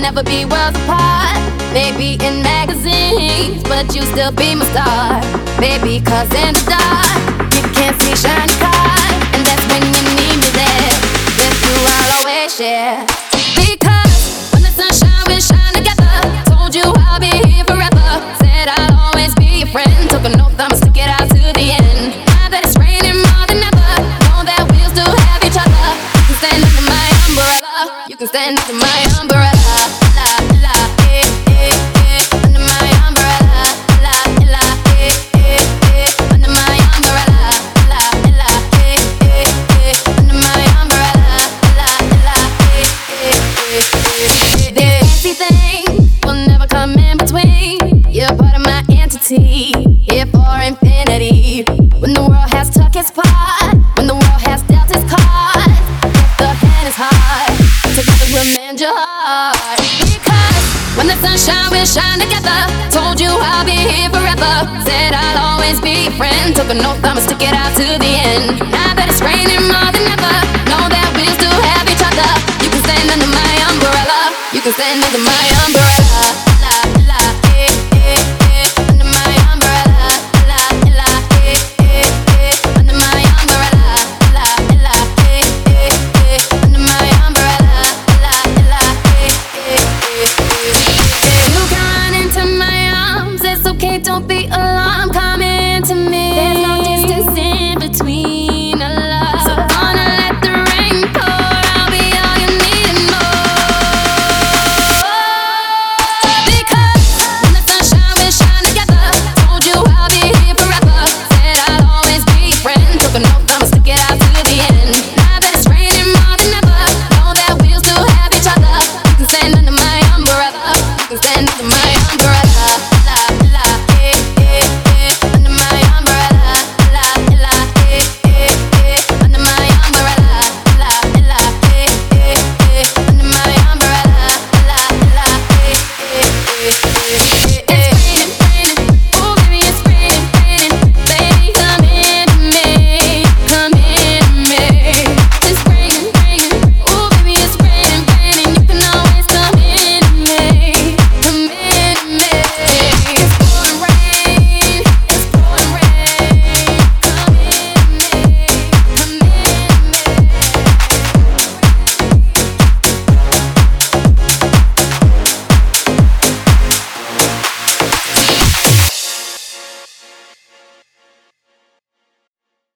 never be worlds apart. Maybe in magazines, but you still be my star. Baby, 'cause in the dark, you can't see shiny cars, and that's when you need me there. With you I'll always share. Because when the sunshine, we shine together. Told you I'll be here forever. Said I'll always be your friend. Took an oath, I'ma stick it out to the end. Now that it's raining more than ever, know that we'll still have each other. You can stand under my umbrella. You can stand under my umbrella. Here for infinity. When the world has took its part, when the world has dealt its cards, if the hand is hard, together we'll mend your heart. Because when the sunshine, we'll shine together. Told you I'll be here forever. Said I'll always be your friend. Took an oath, I'ma stick it out to the end. Now that it's raining more than ever, know that we'll still have each other. You can stand under my umbrella. You can stand under my